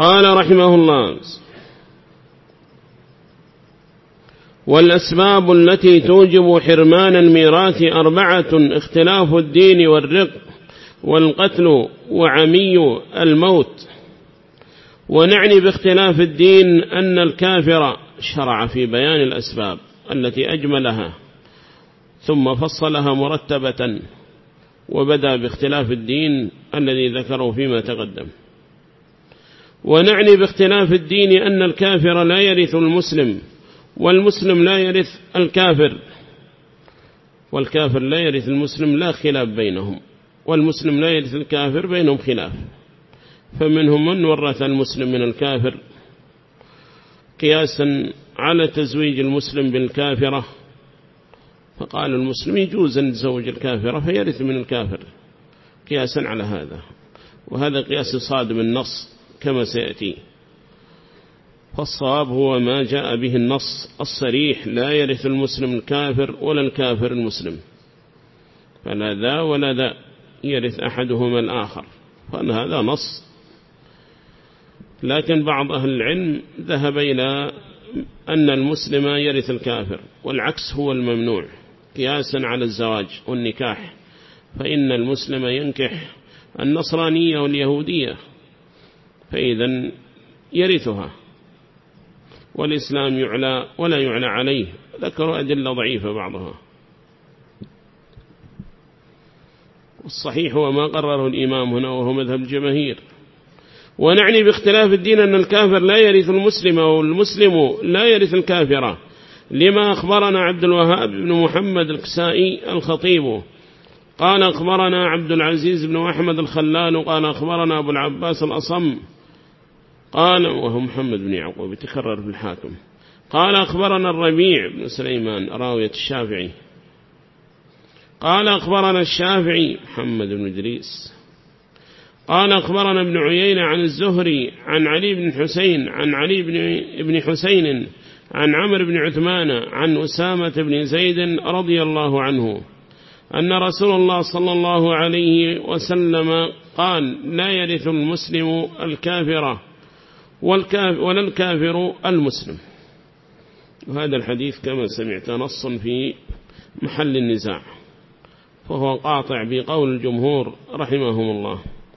قال رحمه الله: والأسباب التي توجب حرمان الميراث 4: اختلاف الدين والرق والقتل وعمي الموت. ونعني باختلاف الدين أن الكافر شرع في بيان الأسباب التي أجملها ثم فصلها مرتبة، وبدأ باختلاف الدين الذي ذكره فيما تقدم. ونعني باختلاف الدين أن الكافر لا يرث المسلم، والمسلم لا يرث الكافر، والكافر لا يرث المسلم، لا خلاف بينهم، والمسلم لا يرث الكافر، بينهم خلاف. فمنهم من ورث المسلم من الكافر قياسا على تزويج المسلم بالكافرة، فقال المسلم يجوز أن يتزوج الكافرة فيرث من الكافر قياسا على هذا، وهذا قياس صادم النص كما سيأتي. فالصواب هو ما جاء به النص الصريح: لا يرث المسلم الكافر ولا الكافر المسلم، فلا ذا ولا ذا، يرث أحدهما الآخر، فأن هذا نص. لكن بعض أهل العلم ذهب إلى أن المسلم يرث الكافر، والعكس هو الممنوع قياسا على الزواج والنكاح، فإن المسلم ينكح النصرانية واليهودية، فإذا يرثها، والإسلام يعلى ولا يعلى عليه. ذكروا أدلة ضعيفة بعضها، والصحيح هو ما قرره الإمام هنا وهو مذهب الجماهير. ونعني باختلاف الدين أن الكافر لا يرث المسلم، والمسلم لا يرث الكافرة، لما أخبرنا عبد الوهاب بن محمد الكسائي الخطيب قال: أخبرنا عبد العزيز بن أحمد الخلال قال: أخبرنا أبو العباس الأصم قال، وهو محمد بن يعقوب يتكرر في الحاكم، قال: أخبرنا الربيع بن سليمان راوية الشافعي قال: أخبرنا الشافعي محمد بن إدريس قال: أخبرنا ابن عيينة عن الزهري عن علي بن حسين عن علي بن حسين عن عمرو بن عثمان عن أسامة بن زيد رضي الله عنه أن رسول الله صلى الله عليه وسلم قال: لا يرث المسلم الكافرة ولا الكافر المسلم. وهذا الحديث كما سمعت نص في محل النزاع، فهو قاطع بقول الجمهور رحمهم الله.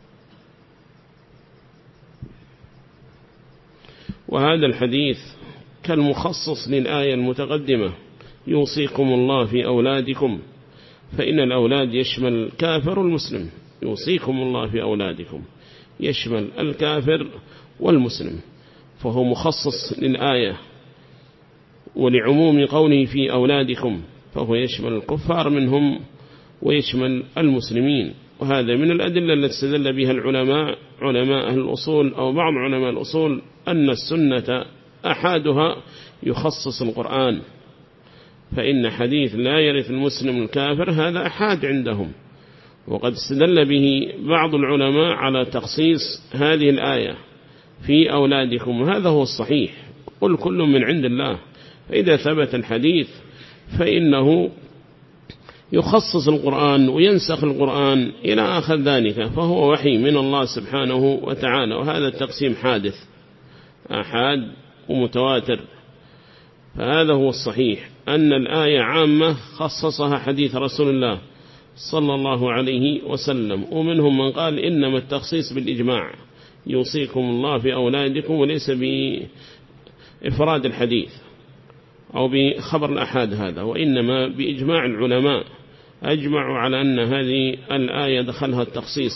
وهذا الحديث كالمخصص للآية المتقدمة: يوصيكم الله في أولادكم، فإن الأولاد يشمل الكافر والمسلم. يوصيكم الله في أولادكم يشمل الكافر والمسلم، فهو مخصص للآية ولعموم قوله في أولادكم، فهو يشمل الكفار منهم ويشمل المسلمين. وهذا من الأدلة التي استدل بها العلماء، علماء أهل الأصول أو بعض علماء الأصول، أن السنة أحادها يخصص القرآن، فإن حديث لا يرث المسلم الكافر هذا أحاد عندهم، وقد استدل به بعض العلماء على تخصيص هذه الآية في أولادكم، وهذا هو الصحيح. قل كل من عند الله، فإذا ثبت الحديث فإنه يخصص القرآن وينسخ القرآن إلى آخر ذلك، فهو وحي من الله سبحانه وتعالى. وهذا التقسيم حادث، أحاد ومتواتر. فهذا هو الصحيح، أن الآية عامة خصصها حديث رسول الله صلى الله عليه وسلم. ومنهم من قال إنما التخصيص بالإجماع: يوصيكم الله في أولادكم، وليس بإفراد الحديث أو بخبر الأحاد هذا، وإنما بإجماع العلماء أجمعوا على أن هذه الآية دخلها التخصيص.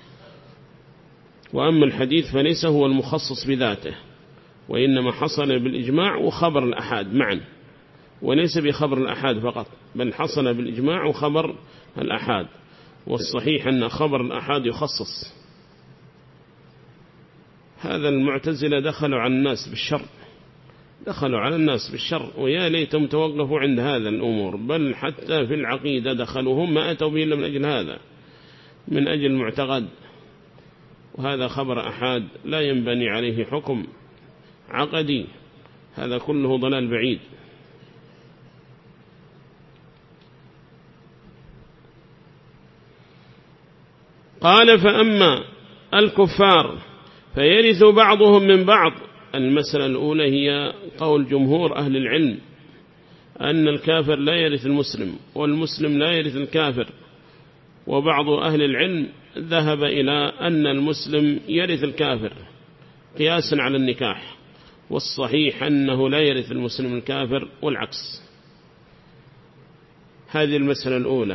وأما الحديث فليس هو المخصص بذاته، وإنما حصل بالإجماع وخبر الأحاد معا، وليس بخبر الأحاد فقط، بل حصل بالإجماع وخبر الأحاد. والصحيح أن خبر الأحاد يخصص. هذا المعتزلة دخلوا على الناس بالشر، دخلوا على الناس بالشر، ويا ليتهم توقفوا عند هذا الأمور، بل حتى في العقيدة دخلوا، هم ما أتوا به إلا من أجل هذا، من أجل معتقد. وهذا خبر أحاد لا ينبني عليه حكم عقدي، هذا كله ضلال بعيد. قال: فأما الكفار فيرث بعضهم من بعض. المسألة الأولى هي قول جمهور أهل العلم أن الكافر لا يرث المسلم والمسلم لا يرث الكافر، وبعض أهل العلم ذهب إلى أن المسلم يرث الكافر قياسا على النكاح، والصحيح أنه لا يرث المسلم الكافر والعكس. هذه المسألة الأولى.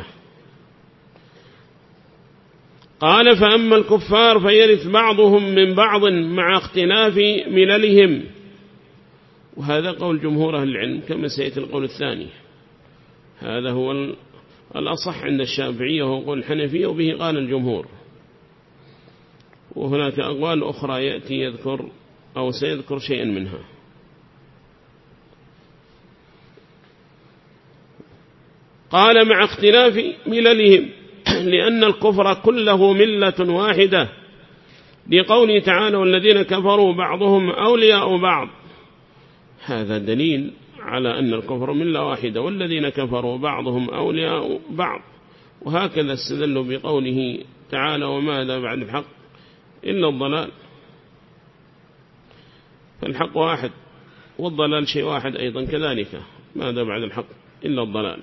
قال فأما الكفار فيرث بعضهم من بعض مع اختلاف مللهم، وهذا قول جمهور أهل العلم كما سيأتي القول الثاني. هذا هو الأصح عند الشافعية وهو قول الحنفية، وبه قال الجمهور. وهناك أقوال أخرى يأتي يذكر أو سيذكر شيئا منها. قال مع اختلاف مللهم لأن الكفر كله ملة واحدة، لقوله تعالى والذين كفروا بعضهم أولياء بعض. هذا دليل على أن الكفر ملة واحدة، والذين كفروا بعضهم أولياء بعض. وهكذا استدلوا بقوله تعالى وماذا بعد الحق إلا الضلال، فالحق واحد والضلال شيء واحد أيضا كذلك، ماذا بعد الحق إلا الضلال.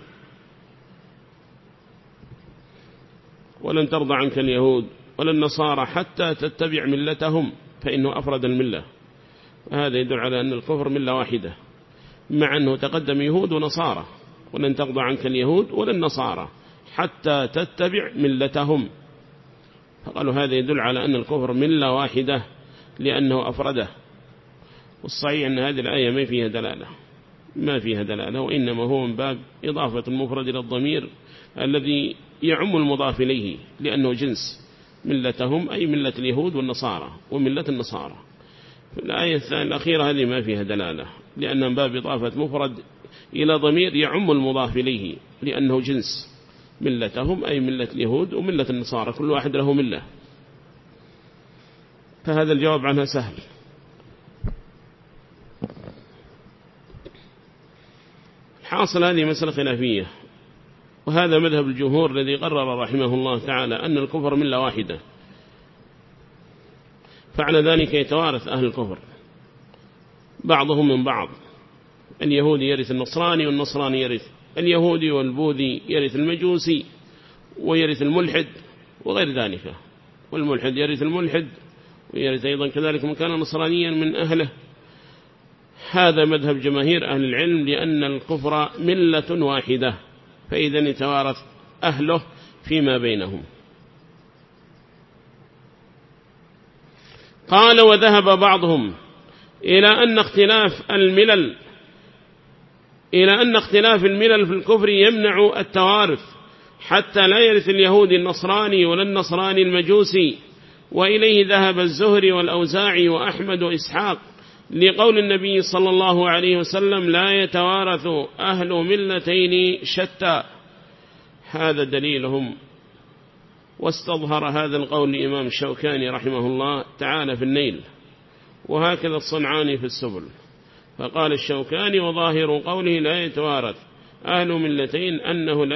ولن ترضى عنك اليهود ولا النصارى حتى تتبع ملتهم، فإنه أفرد الملة. هذا يدل على أن الكفر ملة واحدة، مع أنه تقدم يهود ونصارى، ولن ترضى عنك اليهود ولا النصارى حتى تتبع ملتهم. فقالوا هذا يدل على أن الكفر ملة واحدة لأنه أفرده. والصحيح أن هذه الآية ما فيها دلالة، وإنما هو من باب إضافة المفرد إلى الضمير الذي يعم المضاف إليه، لأنه جنس ملتهم أي ملة اليهود والنصارى وملة النصارى. الآية الأخيرة هذه ما فيها دلالة، لأن من باب إضافة مفرد إلى ضمير يعم المضاف إليه، لأنه جنس ملتهم أي ملة اليهود وملة النصارى، كل واحد له ملة. فهذا الجواب عنها سهل. حاصل هذه مسألة خلافية، وهذا مذهب الجمهور الذي قرر رحمه الله تعالى أن الكفر ملة واحدة، فعلى ذلك يتوارث أهل الكفر بعضهم من بعض. اليهودي يرث النصراني والنصراني يرث اليهودي، والبوذي يرث المجوسي ويرث الملحد وغير ذلك، والملحد يرث الملحد ويرث أيضا كذلك من كان نصرانيا من أهله. هذا مذهب جماهير أهل العلم، لأن الكفر ملة واحدة، فإذا يتوارث أهله فيما بينهم. قال وذهب بعضهم إلى أن اختلاف الملل في الكفر يمنع التوارث، حتى لا يرث اليهودي النصراني ولا النصراني المجوسي. وإليه ذهب الزهري والأوزاعي وأحمد وإسحاق، لقول النبي صلى الله عليه وسلم لا يتوارث أهل ملتين شتى. هذا دليلهم. واستظهر هذا القول لإمام الشوكاني رحمه الله تعالى في النيل، وهكذا الصنعاني في السبل. فقال الشوكاني وظاهر قوله لا يتوارث أهل ملتين أنه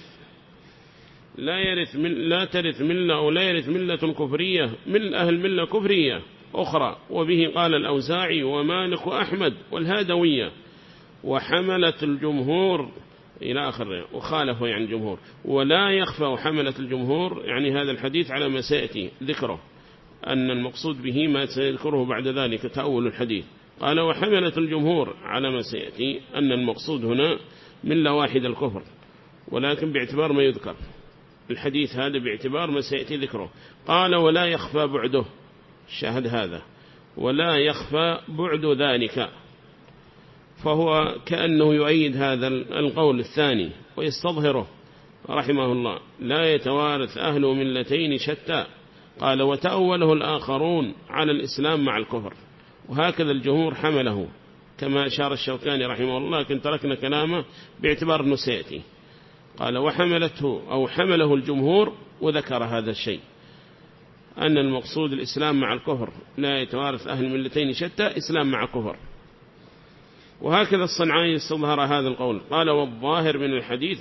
لا ترث ملة أو لا يرث ملة كفرية من أهل ملة كفرية أخرى. وبه قال الأوزاعي ومالك وأحمد والهادوية وحملة الجمهور إلى آخر، وخالفوا يعني الجمهور. ولا يخفى حملة الجمهور يعني هذا الحديث على ما سيأتي ذكره، أن المقصود به ما سيذكره بعد ذلك تأول الحديث. قال وحملة الجمهور على ما سيأتي أن المقصود هنا ملة واحد الكفر، ولكن باعتبار ما يذكر الحديث هذا باعتبار ما سيأتي ذكره. قال ولا يخفى بعده، شاهد هذا ولا يخفى بعد ذلك، فهو كأنه يؤيد هذا القول الثاني ويستظهره رحمه الله. لا يتوارث أهل ملتين شتى. قال وتأوله الآخرون على الإسلام مع الكفر، وهكذا الجمهور حمله كما أشار الشوكاني رحمه الله، لكن تركنا كلامه باعتبار أنه سيأتي. قال حمله الجمهور وذكر هذا الشيء، أن المقصود الإسلام مع الكفر، لا يتوارث أهل ملتين شتى إسلام مع كفر. وهكذا الصنعاني استظهر هذا القول. قال والظاهر من الحديث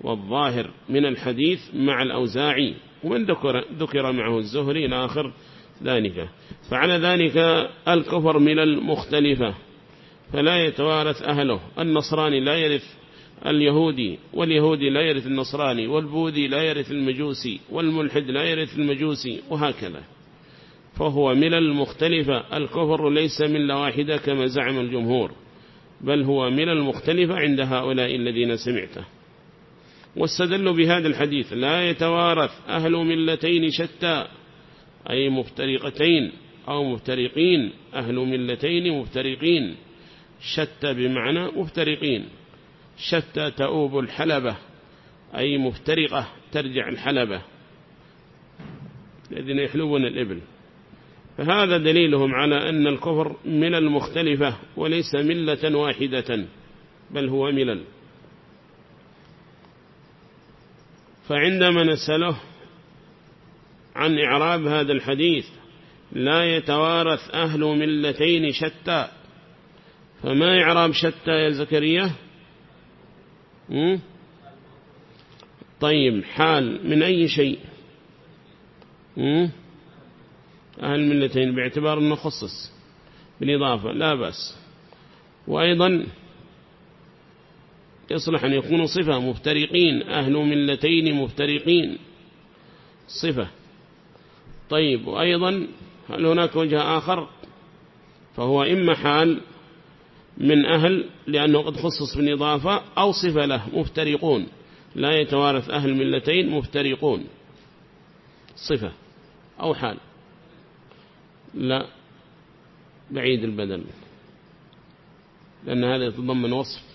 مع الأوزاعي، ومن ذكر معه الزهري إلى آخر ذلك. فعلى ذلك الكفر من المختلفة، فلا يتوارث أهله. النصراني لا يرث اليهودي، واليهودي لا يرث النصراني، والبوذي لا يرث المجوسي، والملحد لا يرث المجوسي، وهكذا. فهو من المختلفة. الكفر ليس ملة واحدة كما زعم الجمهور، بل هو من المختلفة عند هؤلاء الذين سمعته. واستدلوا بهذا الحديث: لا يتوارث أهل ملتين شتى، أي مفترقتين أو مفترقين، أهل ملتين مفترقين. شتى بمعنى مفترقين. شتى تؤوب الحلبة، أي مفترقة ترجع الحلبة، الذين يحلبون الإبل. فهذا دليلهم على أن الكفر من المختلفة وليس ملة واحدة، بل هو ملل. فعندما نسأله عن إعراب هذا الحديث: لا يتوارث أهل ملتين شتى، فما إعراب شتى يا زكريا؟ طيب، حال من أي شيء؟ أهل ملتين باعتبار أنه خصص بالإضافة لا بأس. وأيضا يصلح أن يكون صفة: مفترقين، أهل ملتين مفترقين، صفة. طيب، وأيضا هل هناك وجه آخر؟ فهو إما حال من أهل لأنه قد خصص بالإضافة، أو صفة له: مفترقون. لا يتوارث أهل ملتين مفترقون، صفة أو حال. لا، بعيد البدل، لأن هذا يتضمن وصف.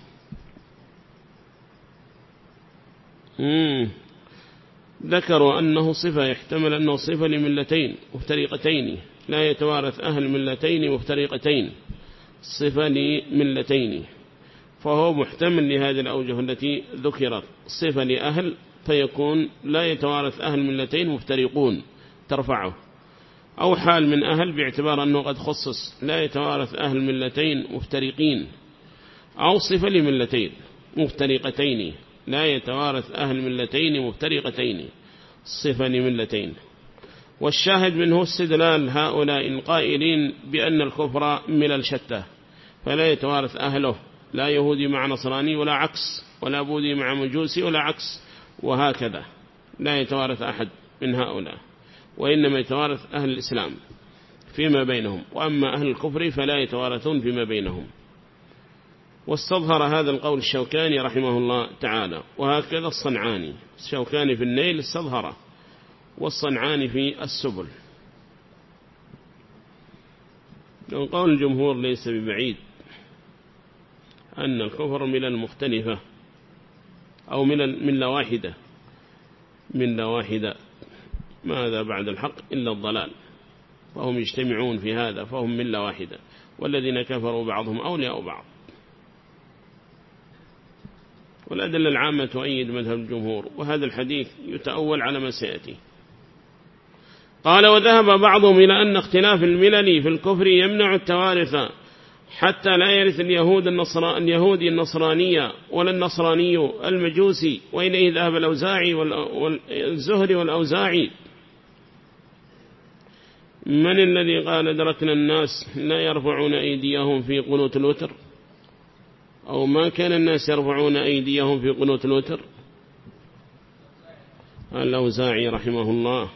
ذكروا أنه صفة، يحتمل أنه صفة لملتين مفترقتين. لا يتوارث أهل ملتين مفترقتين، صفة لملتين، فهو محتمل لهذه الأوجه التي ذكرت. صفة لأهل فيكون لا يتوارث أهل ملتين مفترقون، ترفعه. أو حال من أهل باعتبار أنه قد خصص: لا يتوارث أهل ملتين مفترقين. أو صفة لملتين مفترقتين: لا يتوارث أهل ملتين مفترقتين، صفة لملتين. والشاهد منه استدلال هؤلاء القائلين بأن الكفر ملل شتى، فلا يتوارث أهله، لا يهودي مع نصراني ولا عكس، ولا بوذي مع مجوسي ولا عكس، وهكذا. لا يتوارث أحد من هؤلاء، وإنما يتوارث أهل الإسلام فيما بينهم، وأما أهل الكفر فلا يتوارثون فيما بينهم. واستظهر هذا القول الشوكاني رحمه الله تعالى، وهكذا الصنعاني. الشوكاني في النيل استظهره، والصنعاني في السبل. قول الجمهور ليس ببعيد أن الكفر من المختلفة، أو من ملة واحدة. ملة واحدة، ماذا بعد الحق إلا الضلال، فهم يجتمعون في هذا، فهم ملة واحدة، والذين كفروا بعضهم أولياء بعض. والأدلة العامة تؤيد مذهب الجمهور، وهذا الحديث يتأول على ما سيأتي. قال: وذهب بعضهم إلى أن اختلاف الملل في الكفر يمنع التوارث، حتى لا يرث اليهودي النصرانية ولا النصراني المجوسي. وإليه ذهب الأوزاعي والزهري والأوزاعي. من الذي قال: أدركنا الناس لا يرفعون أيديهم في قنوت الوتر؟ أو ما كان الناس يرفعون أيديهم في قنوت الوتر؟ الأوزاعي رحمه الله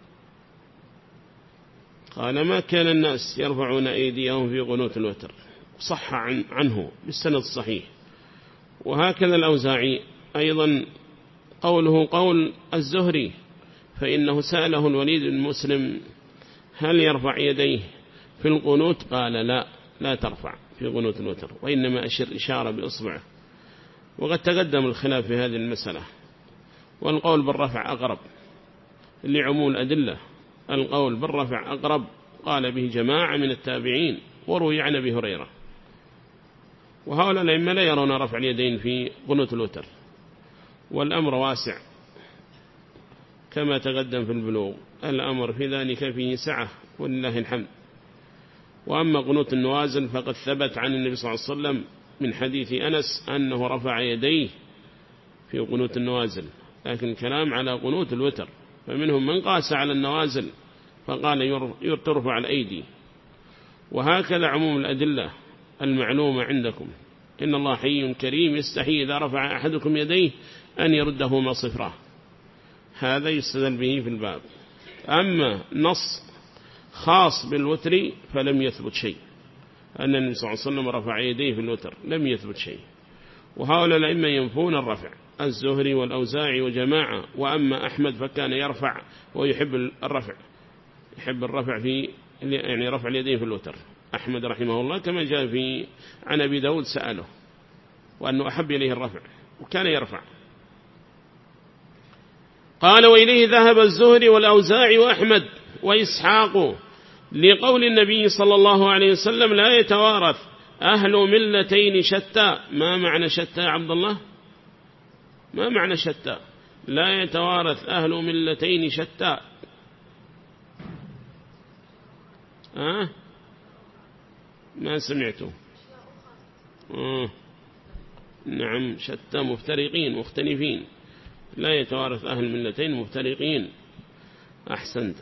قال: ما كان الناس يرفعون أيديهم في قنوت الوتر، صح عنه بالسند الصحيح. وهكذا الأوزاعي أيضا قوله قول الزهري، فإنه سأله الوليد بن مسلم: هل يرفع يديه في القنوت؟ قال: لا ترفع في قنوت الوتر، وإنما أشر إشارة بإصبعه. وقد تقدم الخلاف في هذه المسألة. والقول بالرفع أقرب لعموم الأدلة. القول بالرفع أقرب، قال به جماعة من التابعين، وروي عن أبي هريرة. وهؤلاء الأئمة لا يرون رفع اليدين في قنوت الوتر، والأمر واسع كما تقدم في البلوغ. الأمر في ذلك فيه سعة ولله الحمد. وأما قنوت النوازل فقد ثبت عن النبي صلى الله عليه وسلم من حديث أنس أنه رفع يديه في قنوت النوازل، لكن كلام على قنوت الوتر. فمنهم من قاس على النوازل فقال ترفع الأيدي. وهكذا عموم الأدلة المعلومة عندكم. إن الله حي كريم يستحي إذا رفع أحدكم يديه أن يردهما صفرا، هذا يستدل به في الباب. أما نص خاص بالوتر فلم يثبت شيء، أن النبي صلى الله عليه وسلم رفع يديه في الوتر لم يثبت شيء. وهؤلاء الأئمة ينفون الرفع، الزهري والأوزاعي وجماعة. وأما أحمد فكان يرفع ويحب الرفع، يحب الرفع في يعني رفع اليدين في الوتر. أحمد رحمه الله كما جاء في عن أبي داود سأله وأنه أحب إليه الرفع وكان يرفع. قال وإليه ذهب الزهري والأوزاعي وأحمد وإسحاق لقول النبي صلى الله عليه وسلم لا يتوارث أهل ملتين شتى. ما معنى شتى يا عبد الله؟ ما معنى شتى؟ لا يتوارث أهل ملتين شتى. ما سمعته. نعم شتى مفترقين مختلفين، لا يتوارث أهل ملتين مفترقين. أحسنت.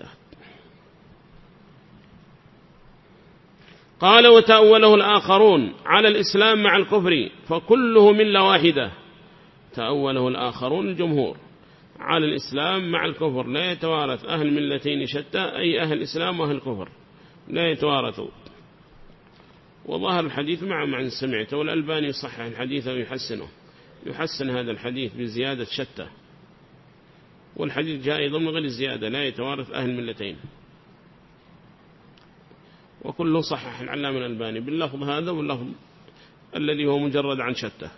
قال وتأوله الآخرون على الإسلام مع الكفر فكله ملة واحدة. تأوله الآخرون الجمهور على الإسلام مع الكفر، لا يتوارث أهل ملتين شتى أي أهل الإسلام وأهل الكفر لا يتوارثوا. وظهر الحديث مع من سمعته، والألباني يصحح الحديث ويحسنه، يحسن هذا الحديث بزيادة شتى. والحديث جاء أيضا من غير الزيادة لا يتوارث أهل ملتين، وكله صحح العلامة الألباني باللفظ هذا واللفظ الذي هو مجرد عن شتى.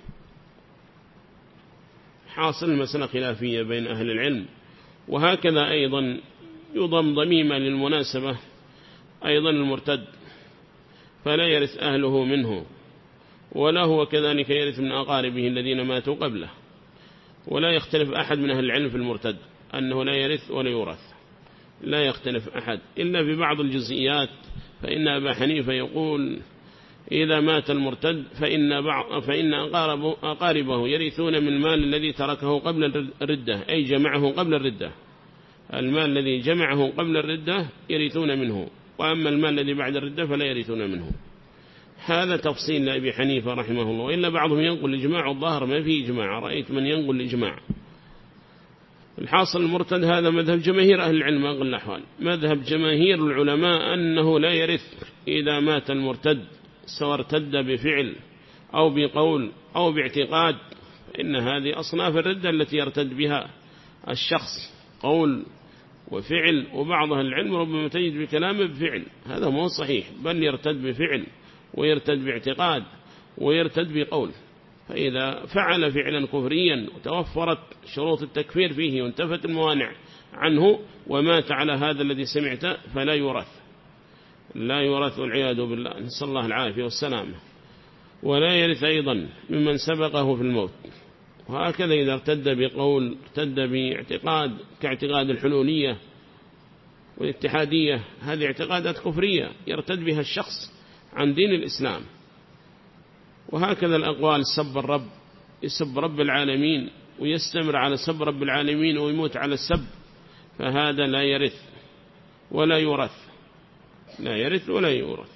حاصل المسألة خلافية بين أهل العلم. وهكذا أيضا يضم ضميمة للمناسبة أيضا المرتد، فلا يرث أهله منه، ولا هو كذلك يرث من أقاربه الذين ماتوا قبله. ولا يختلف أحد من أهل العلم في المرتد أنه لا يرث ولا يورث، لا يختلف أحد إلا ببعض الجزئيات. فإن أبا حنيفة يقول إذا مات المرتد فإن أقاربه يرثون من المال الذي تركه قبل الردة، أي جمعه قبل الردة. المال الذي جمعه قبل الردة يرثون منه، وأما المال الذي بعد الردة فلا يرثون منه. هذا تفصيل لأبي حنيفة رحمه الله. وإلا بعضهم ينقل الإجماع، والظاهر ما فيه إجماع، رأيت من ينقل الإجماع. الحاصل المرتد هذا مذهب جماهير أهل العلم أقل الأحوال. مذهب جماهير العلماء أنه لا يرث إذا مات المرتد، سواء ارتد بفعل أو بقول أو باعتقاد. إن هذه أصناف الردة التي يرتد بها الشخص، قول وفعل. وبعض أهل العلم ربما تجد بكلامه بفعل، هذا مو صحيح، بل يرتد بفعل ويرتد باعتقاد ويرتد بقول. فإذا فعل فعلا كفريا وتوفرت شروط التكفير فيه وانتفت الموانع عنه ومات على هذا الذي سمعته فلا يورث، لا يورث والعياذ بالله، نسأل الله العافية والسلامة. ولا يرث أيضا ممن سبقه في الموت. وهكذا إذا ارتد بقول ارتد باعتقاد كاعتقاد الحلولية والاتحادية، هذه اعتقادات كفرية يرتد بها الشخص عن دين الإسلام. وهكذا الأقوال سب الرب، يسب رب العالمين ويستمر على سب رب العالمين ويموت على السب، فهذا لا يرث ولا يورث، لا يرث ولا يورث.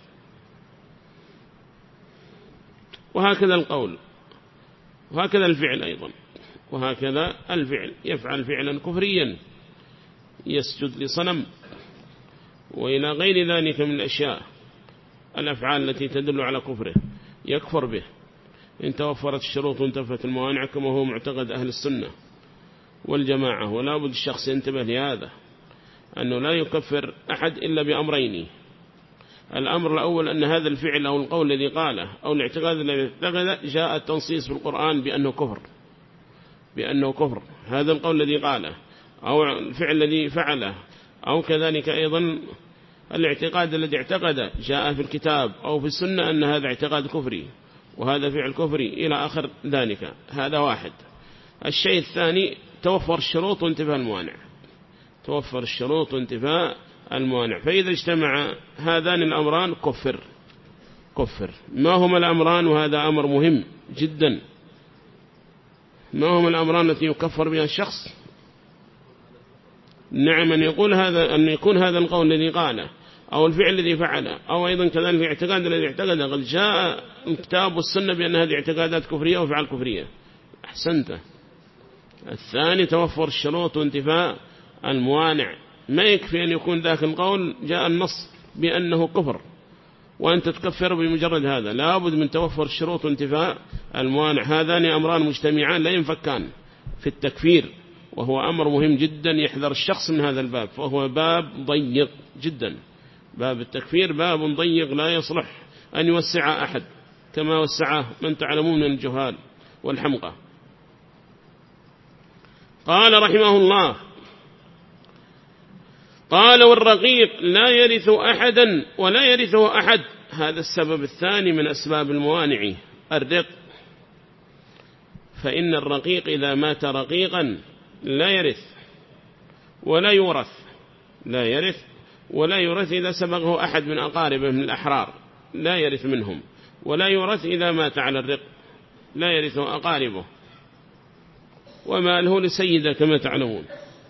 وهكذا القول، وهكذا الفعل أيضا، وهكذا الفعل يفعل فعلا كفريا يسجد لصنم وإلى غير ذلك من الأشياء الأفعال التي تدل على كفره يكفر به إن توفرت الشروط وانتفت الموانع، كما هو معتقد أهل السنة والجماعة. ولا بد الشخص ينتبه لهذا، أنه لا يكفر أحد إلا بأمرين. الأمر الأول أن هذا الفعل أو القول الذي قاله أو الاعتقاد الذي اعتقد جاء التنصيص في القرآن بأنه كفر، بأنه كفر هذا القول الذي قاله أو الفعل الذي فعله، أو كذلك أيضا الاعتقاد الذي اعتقد جاء في الكتاب أو في السنة أن هذا اعتقاد كفري وهذا فعل كفري إلى آخر ذلك. هذا واحد. الشيء الثاني توفر الشروط وانتفاء الموانع، توفر الشروط وانتفاء الموانع. فإذا اجتمع هذان الأمران كفر. ما هما الأمران؟ وهذا أمر مهم جدا. ما هما الأمران التي يكفر بها الشخص؟ نعم، أن يكون هذا القول الذي قاله أو الفعل الذي فعله أو أيضا كذلك الاعتقاد الذي اعتقده قد جاء الكتاب والسنة بأن هذه اعتقادات كفرية وفعل كفرية. أحسنت. الثاني توفر الشروط وانتفاء الموانع. ما يكفي أن يكون ذاك القول جاء النص بأنه كفر وأنت تكفر بمجرد هذا، لا بد من توفر الشروط وانتفاء الموانع. هذان أمران مجتمعان لا ينفكان في التكفير، وهو أمر مهم جدا يحذر الشخص من هذا الباب، فهو باب ضيق جدا. باب التكفير باب ضيق لا يصلح أن يوسع أحد كما وسعه من تعلمون من الجهال والحمقى. قال رحمه الله: قال: والرقيق لا يرث أحدا ولا يرثه أحد. هذا السبب الثاني من أسباب الموانع، الرق. فإن الرقيق إذا مات رقيقا لا يرث ولا يورث، لا يرث ولا يورث إذا سبقه أحد من أقاربه من الأحرار لا يرث منهم، ولا يورث إذا مات على الرق لا يرثه أقاربه، وماله لسيده كما تعلمون.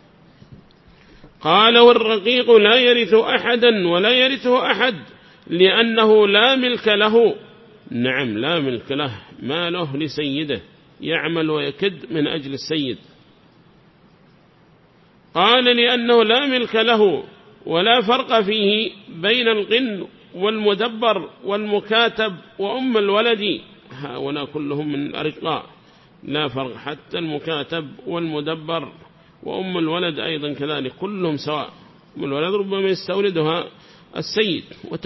قال: والرقيق لا يرث أحدا ولا يرثه أحد لأنه لا ملك له. نعم، لا ملك له، ماله لسيده، يعمل ويكد من أجل السيد. قال: لأنه لا ملك له ولا فرق فيه بين القن والمدبر والمكاتب وأم الولد. هؤلاء كلهم من الأرقاء، لا فرق، حتى المكاتب والمدبر وأم الولد أيضا كذلك كلهم سواء. أم الولد ربما يستولدها السيد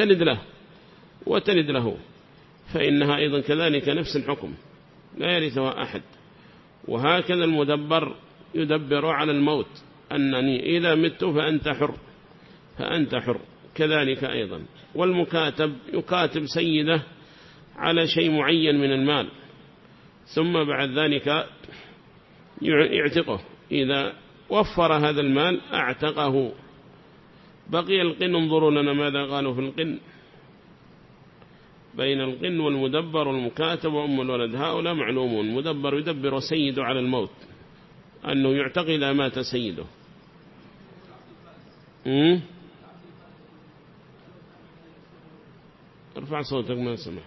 وتلد له، فإنها أيضا كذلك نفس الحكم، لا يرثها أحد. وهكذا المدبر يدبر على الموت، أنني إذا مت فأنت حر كذلك أيضا. والمكاتب يكاتب سيده على شيء معين من المال، ثم بعد ذلك يعتقه، إذا وفر هذا المال أعتقه. بقي القن، انظروا لنا ماذا قالوا في القن: بين القن والمدبر والمكاتب وأم الولد. هؤلاء معلومون، مدبر يدبر سيده على الموت، أنه يعتقد إذا مات سيده. ارفع صوتك ما سمع.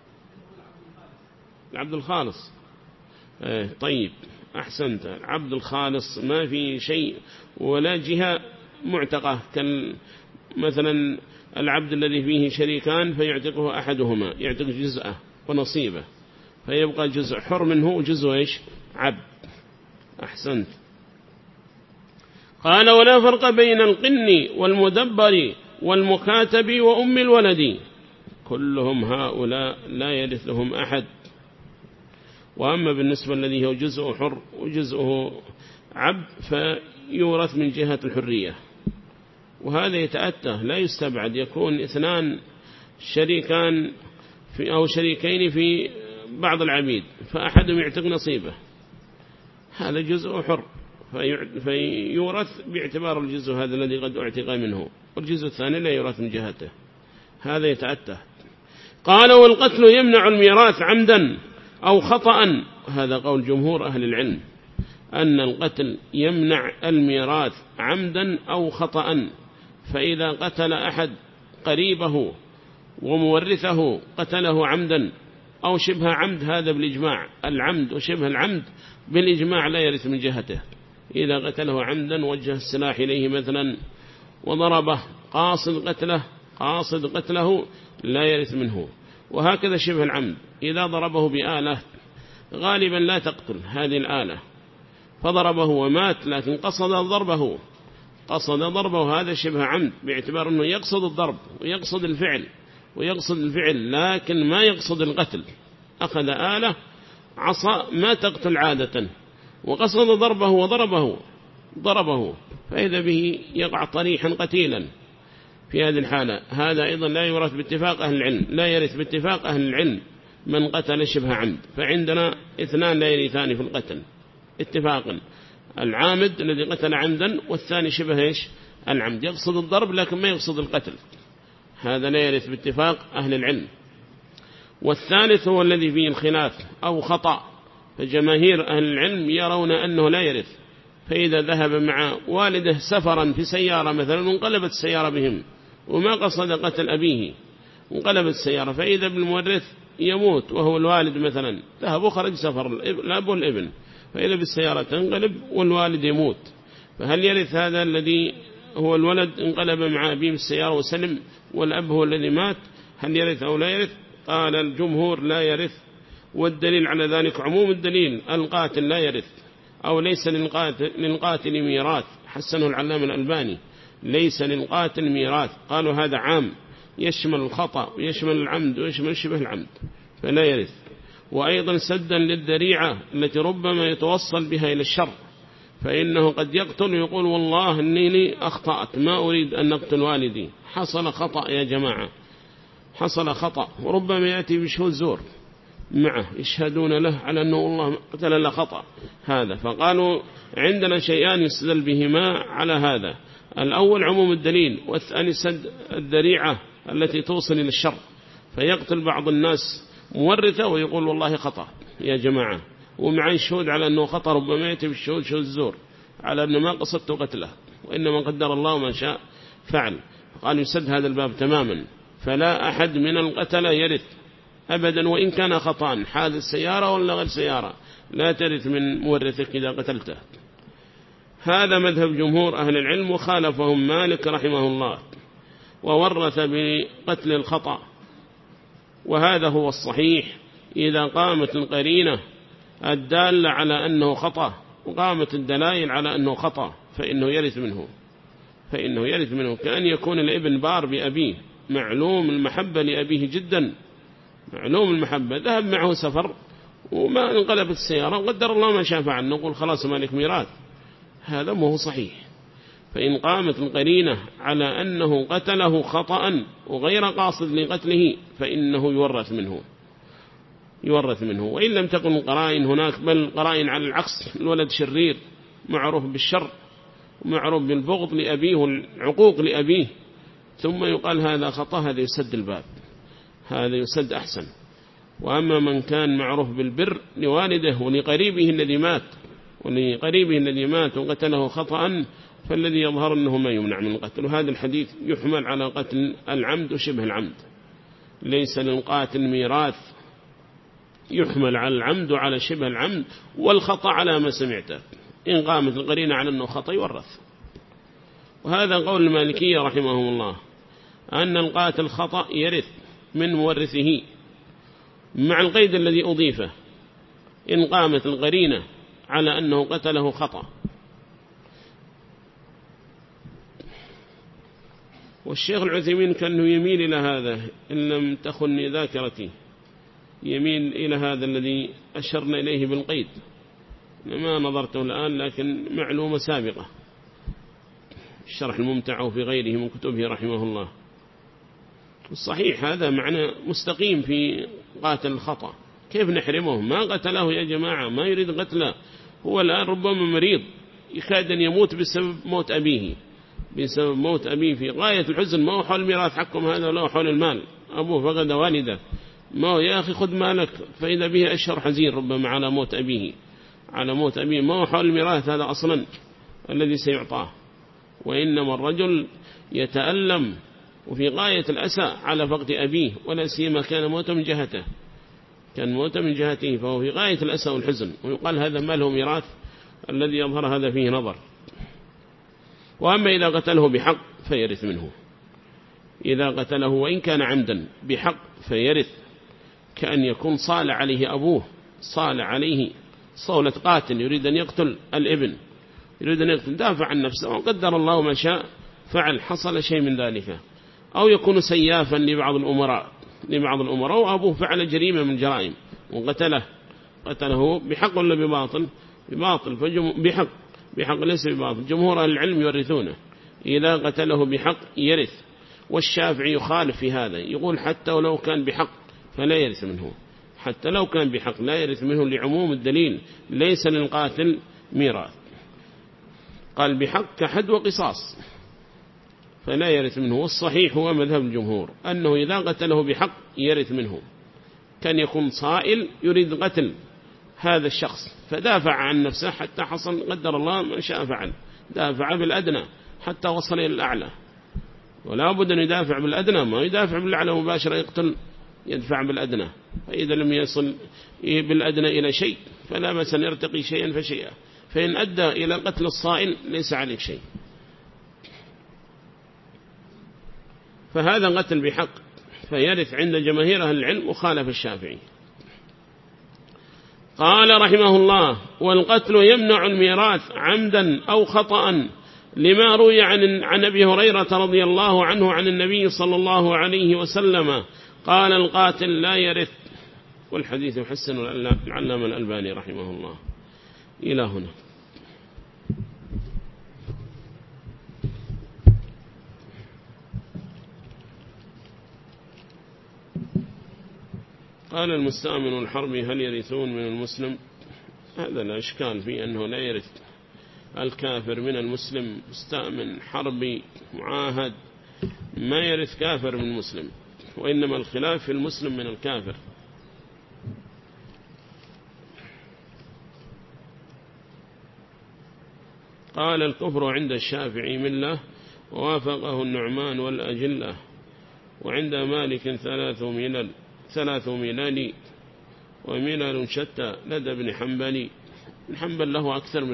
العبد الخالص. طيب، أحسنت. العبد الخالص ما في شيء ولا جهة معتقة، مثلا العبد الذي فيه شريكان فيعتقه أحدهما، يعتق جزءه ونصيبه، فيبقى جزء حر منه وجزء إيش؟ عبد. أحسنت. قال: ولا فرق بين القن والمدبر والمكاتب وأم الولد، كلهم هؤلاء لا يرثهم أحد. وأما بالنسبة الذي هو جزء حر وجزءه عبد فيورث من جهة الحرية، وهذا يتأتى لا يستبعد، يكون اثنان شريكان أو شريكين في بعض العبيد، فأحدهم يعتق نصيبه، هذا جزء حر فيورث باعتبار الجزء هذا الذي قد اعتق منه، والجزء الثاني لا يورث من جهته، هذا يتأتى. قال: والقتل يمنع الميراث عمدا أو خطأ. هذا قول جمهور أهل العلم، أن القتل يمنع الميراث عمدا أو خطأ. فإذا قتل أحد قريبه ومورثه قتله عمدا أو شبه عمد، هذا بالإجماع، العمد وشبه العمد بالإجماع لا يرث من جهته. إذا قتله عمدا وجه السلاح إليه مثلا وضربه قاصد قتله لا يرث منه. وهكذا شبه العمد، إذا ضربه بآلة غالبا لا تقتل هذه الآلة، فضربه ومات لكن قصد ضربه، هذا شبه عمد، باعتبار أنه يقصد الضرب ويقصد الفعل لكن ما يقصد القتل. أخذ آلة عصا ما تقتل عادة وقصد ضربه وضربه فإذا به يقع طريحا قتيلا. في هذه الحالة هذا أيضا لا يورث باتفاق أهل العلم، لا يرث باتفاق أهل العلم من قتل شبه عمد. فعندنا اثنان لا يرثان في القتل اتفاقا، العامد الذي قتل عمدا، والثاني شبه إيش؟ العمد، يقصد الضرب لكن ما يقصد القتل، هذا لا يرث باتفاق أهل العلم. والثالث هو الذي فيه الخلاف أو خطأ، فجماهير أهل العلم يرون أنه لا يرث، فإذا ذهب مع والده سفرا في سيارة مثلا وانقلبت السيارة بهم وما قصد قتل أبيه، انقلبت السيارة، فإذا بالمورث يموت وهو الوالد مثلا، ذهب وخرج سفر الأب والابن، فإذا بالسيارة تنقلب والوالد يموت، فهل يرث هذا الذي هو الولد انقلب مع أبيه بالسيارة وسلم والأب هو الذي مات؟ هل يرث أو لا يرث؟ قال الجمهور لا يرث، والدليل على ذلك عموم الدليل، القاتل لا يرث، أو ليس للقاتل ميراث، حسنه العلامة الألباني، ليس للقاتل ميراث، قالوا هذا عام يشمل الخطأ ويشمل العمد ويشمل شبه العمد، فلا يرث. وأيضا سدا للذريعة التي ربما يتوصل بها إلى الشر، فإنه قد يقتل يقول والله أنني أخطأت ما أريد أن أقتل والدي، حصل خطأ يا جماعة، حصل خطأ، وربما يأتي بشهود زور معه يشهدون له على أنه الله قتل له خطأ هذا، فقالوا عندنا شيئان يستدل بهما على هذا، الأول عموم الدليل، والثاني سد الذريعة التي توصل إلى الشر، فيقتل بعض الناس مورثة ويقول والله خطأ يا جماعة، ومعي شهود على أنه خطأ، ربما يأتي بالشهود شهود الزور على أنه ما قصدت قتله وإنما قدر الله ما شاء فعل، قال يسد هذا الباب تماما، فلا أحد من القتلة يرث أبدا وإن كان خطأ، حادث سيارة ولا غير سيارة، لا ترث من مورثك إذا قتلته. هذا مذهب جمهور أهل العلم، وخالفهم مالك رحمه الله وورث بقتل الخطأ، وهذا هو الصحيح إذا قامت القرينة الدالة على أنه خطأ وقامت الدلائل على أنه خطأ فإنه يرث منه، كأن يكون الابن بار بأبيه، معلوم المحبة لأبيه جدا، معلوم المحبة، ذهب معه سفر وما انقلبت السيارة وقدر الله ما شاء فعل، نقول خلاص مالك ميراث، هذا ما هو صحيح. فإن قامت القرينة على أنه قتله خطأ وغير قاصد لقتله فإنه يورث منه، وإن لم تكن قرائن هناك، بل قرائن على العكس، الولد شرير معروف بالشر ومعروف بالبغض لأبيه والعقوق لأبيه، ثم يقال هذا خطأ، هذا يسد الباب، هذا يسد أحسن. وأما من كان معروف بالبر لوالده ولقريبه الذي مات وقتله خطأ، فالذي يظهر أنه ما يمنع من القتل. وهذا الحديث يحمل على قتل العمد وشبه العمد، ليس للقاتل ميراث، يحمل على العمد وعلى شبه العمد والخطأ على ما سمعته، إن قامت القرينة على أنه خطأ يورث. وهذا قول المالكية رحمهم الله، أن القاتل خطأ يرث من مورثه مع القيد الذي أضيفه، إن قامت القرينة على أنه قتله خطأ. والشيخ العثيمين كأنه يميل إلى هذا إن لم تخني ذاكرتي، يميل إلى هذا الذي أشرنا إليه بالقيد، ما نظرته الآن لكن معلومة سابقة، الشرح الممتع في غيره من كتبه رحمه الله. الصحيح هذا معنى مستقيم في قاتل الخطأ، كيف نحرمه؟ ما قتله يا جماعة، ما يريد قتله، هو الآن ربما مريض يكاد أن يموت بسبب موت أبيه في غاية الحزن، ما هو حول الميراث حقهم هذا ولا حول المال، أبوه فقد والده، ما هو يا أخي خذ مالك، فإذا به أشهر حزين ربما على موت أبيه، ما هو حول الميراث هذا أصلا الذي سيعطاه، وإنما الرجل يتألم وفي غاية الأسى على فقد أبيه، ولا سيما كان موت من جهته، فهو في غاية الأسى والحزن، ويقال هذا ما له ميراث، الذي يظهر هذا فيه نظر. وأما إذا قتله بحق فيرث منه، إذا قتله وإن كان عمدا بحق فيرث، كأن يكون صال عليه أبوه، صال عليه صولة قاتل، يريد أن يقتل الابن، يريد أن يقتل، دافع عن نفسه وقدر الله ما شاء فعل، حصل شيء من ذلك، أو يكون سيافا لبعض الأمراء وأبوه فعل جريمة من الجرائم قتله بحق ولا بباطل؟ بحق ليس بباطل. جمهور أهل العلم يورثونه، إذا قتله بحق يرث، والشافعي يخالف في هذا، يقول حتى ولو كان بحق فلا يرث منه، حتى لو كان بحق لا يرث منه لعموم الدليل، ليس للقاتل ميراث، قال بحق كحد وقصاص فلا يرث منه. والصحيح هو مذهب الجمهور أنه إذا قتله بحق يرث منه، كان يكون صائل يريد قتل هذا الشخص فدافع عن نفسه حتى حصل قدر الله ما شاء فعل، دافع بالأدنى حتى وصل إلى الأعلى. ولا بد أن يدافع بالأدنى، ما يدافع بالأعلى مباشرة يقتل، يدفع بالأدنى. فإذا لم يصل بالأدنى إلى شيء فلا بأس أن يرتقي شيئا فشيئا، فإن أدى إلى قتل الصائل ليس عليك شيء. فهذا قتل بحق، فيرث عند جماهير أهل العلم وخالف الشافعي. قال رحمه الله: والقتل يمنع الميراث عمدا أو خطأ، لما روي عن أبي هريرة رضي الله عنه عن النبي صلى الله عليه وسلم قال: القاتل لا يرث. والحديث يحسن العلامة الألباني رحمه الله. إلى هنا. قال المستأمن الحربي: هل يرثون من المسلم؟ هذا لا إشكال في أنه لا يرث الكافر من المسلم. مستأمن حربي معاهد ما يرث كافر من المسلم، وإنما الخلاف في المسلم من الكافر. قال: الكفر عند الشافعي ملة، ووافقه النعمان والأجلة، وعند مالك 3 ملل وملل شتى لدى ابن حنبل. ابن حنبل له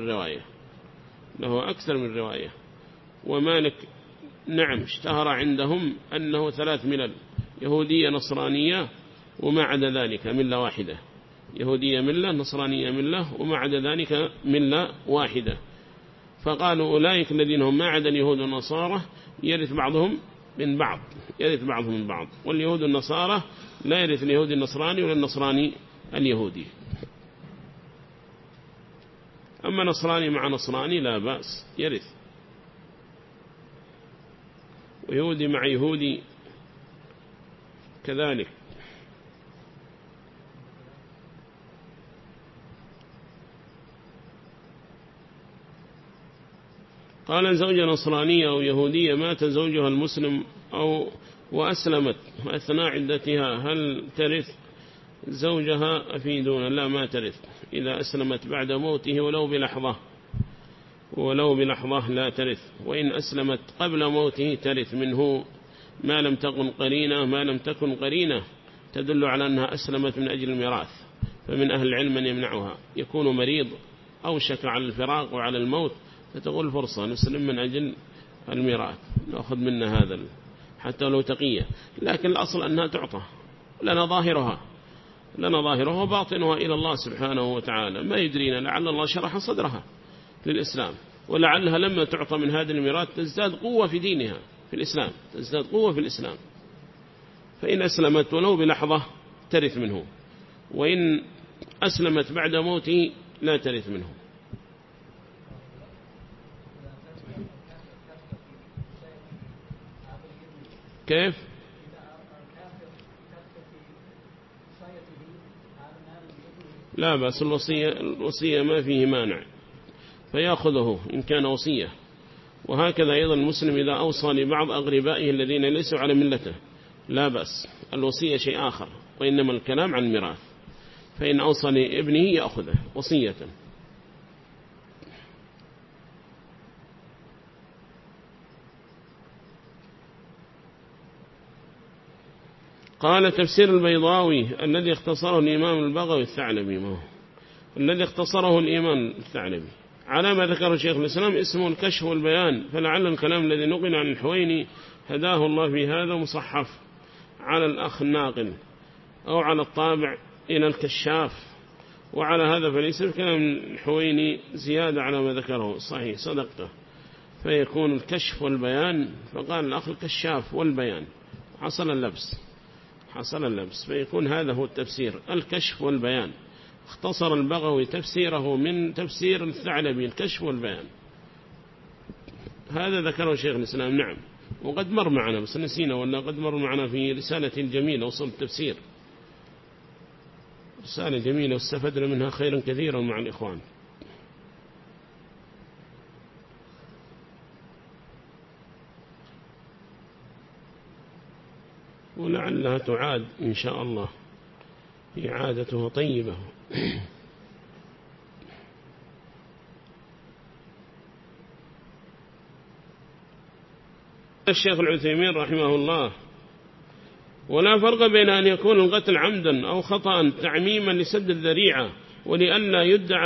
أكثر من رواية، ومالك نعم اشتهر عندهم أنه 3 ملل: يهودية نصرانية وما عدا ذلك ملة واحدة، يهودية ملة نصرانية ملة وما عدا ذلك ملة واحدة. فقالوا أولئك الذين هم ما عدا اليهود والنصارى يرث بعضهم من بعض، واليهود والنصارى لا يرث اليهودي النصراني ولا النصراني اليهودي. أما نصراني مع نصراني لا بأس يرث، ويهودي مع يهودي كذلك. قال: زوجة نصرانية أو يهودية مات زوجها المسلم وأسلمت أثناء عدتها، هل ترث زوجها؟ أفيدون. لا، ما ترث إذا أسلمت بعد موته ولو بلحظة لا ترث. وإن أسلمت قبل موته ترث منه ما لم تكن قرينة تدل على أنها أسلمت من أجل الميراث. فمن أهل العلم من يمنعها، يكون مريض أو شك على الفراق وعلى الموت، فتقول فرصة نسلم من أجل الميراث، نأخذ منا هذا حتى لو تقية. لكن الأصل أنها تعطى، لنا ظاهرها وباطنها إلى الله سبحانه وتعالى. ما يدرينا، لعل الله شرح صدرها للإسلام، ولعلها لما تعطى من هذا الميراث تزداد قوة في دينها في الإسلام. فإن أسلمت ولو بلحظة ترث منه، وإن أسلمت بعد موته لا ترث منه. كيف؟ لا بأس، الوصية ما فيه مانع، فيأخذه إن كان وصية. وهكذا أيضا المسلم إذا أوصى لبعض أقربائه الذين ليسوا على ملته لا بأس، الوصية شيء آخر، وإنما الكلام عن ميراث. فإن أوصى لابنه يأخذه وصية. قال: تفسير البيضاوي الذي اختصره الإمام البغوي الثعلبي، الذي اختصره الإمام الثعلبي على ما ذكر شيخ الإسلام اسمه الكشف والبيان. فلعل الكلام الذي نقل عن الحويني هداه الله في هذا مصحف على الأخ الناقل أو على الطابع إلى الكشاف، وعلى هذا فليس الكلام الحويني زيادة على ما ذكره، صحيح صدقته، فيكون الكشف والبيان. فقال الأخ الكشاف والبيان، حصل اللبس، فيكون هذا هو التفسير، الكشف والبيان. اختصر البغوي تفسيره من تفسير الثعلبي، الكشف والبيان. هذا ذكره شيخ الإسلام. نعم، وقد مر معنا بس نسينا، ولا قد مر معنا في رسالة جميلة وصل التفسير، رسالة جميلة واستفدنا منها خيرا كثيرا مع الإخوان. ولعلها تعاد إن شاء الله، إعادتها طيبة. الشيخ العثيمين رحمه الله: ولا فرق بين أن يكون القتل عمدا أو خطأ تعميما لسد الذريعة ولئلا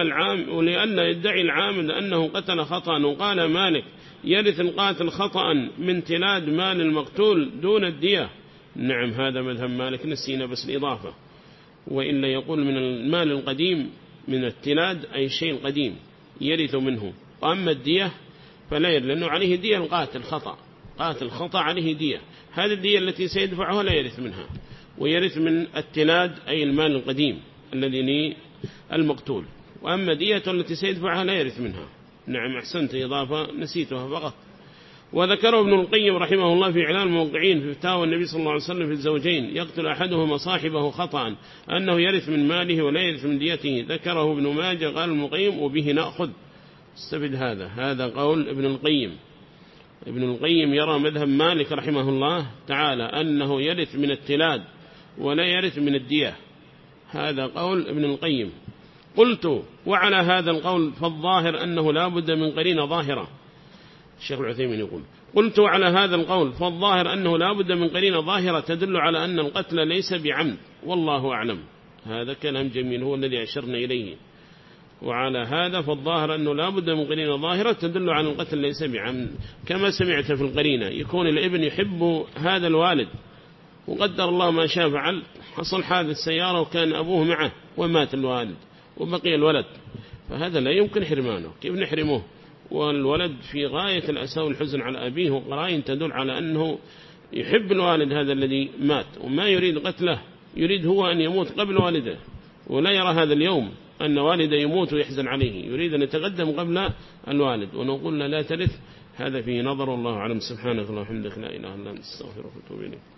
يدعي العامد أنه قتل خطأ. وقال مالك: يرث القاتل خطأ من تلاد مال المقتول دون الدية. نعم، هذا مذهب مالك، نسينا بس الإضافة. وإلا يقول من المال القديم، من التلاد أي شيء قديم يرث منه. وأما الدية فلا يرث، لأنه عليه دية. القاتل خطأ، قاتل خطأ عليه دية، هذه الدية التي سيدفعها لا يرث منها. ويرث من التلاد أي المال القديم الذي المقتول. وأما دية التي سيدفعها لا يرث منها. نعم، أحسنت، إضافة نسيتها فقط. وذكره ابن القيم رحمه الله في إعلام الموقعين في فتاوى النبي صلى الله عليه وسلم في الزوجين: يقتل أحدهما صاحبه خطأ أنه يرث من ماله ولا يرث من ديته. ذكره ابن ماجه. قال ابن القيم: وبه نأخذ. استفد هذا قول ابن القيم. ابن القيم يرى مذهب مالك رحمه الله تعالى أنه يرث من التلاد ولا يرث من الدية. هذا قول ابن القيم. قلت: وعلى هذا القول فالظاهر أنه لا بد من قرينة ظاهرة. الشيخ العثيمين يقول: قلت: وعلى هذا القول فالظاهر أنه لا بد من قرينة ظاهرة تدل على أن القتل ليس بعمد، والله أعلم. هذا كلام جميل، هو الذي أشرنا إليه. وعلى هذا فالظاهر أنه لا بد من قرينة ظاهرة تدل على القتل ليس بعمد، كما سمعت في القرينة: يكون الابن يحب هذا الوالد وقدر الله ما شاء فعل، حصل حادث سيارة وكان أبوه معه ومات الوالد وبقي الولد، فهذا لا يمكن حرمانه. كيف نحرمه والولد في غاية الأسى والحزن على أبيه؟ وقرائن تدل على أنه يحب الوالد هذا الذي مات وما يريد قتله، يريد هو أن يموت قبل والده، ولا يرى هذا اليوم أن والده يموت ويحزن عليه، يريد أن يتقدم قبل الوالد. ونقول لا ترث. هذا فيه نظر، الله أعلم. سبحانك اللهم وبحمدك، لا إله إلا أنت، استغفرك واتوب إليك.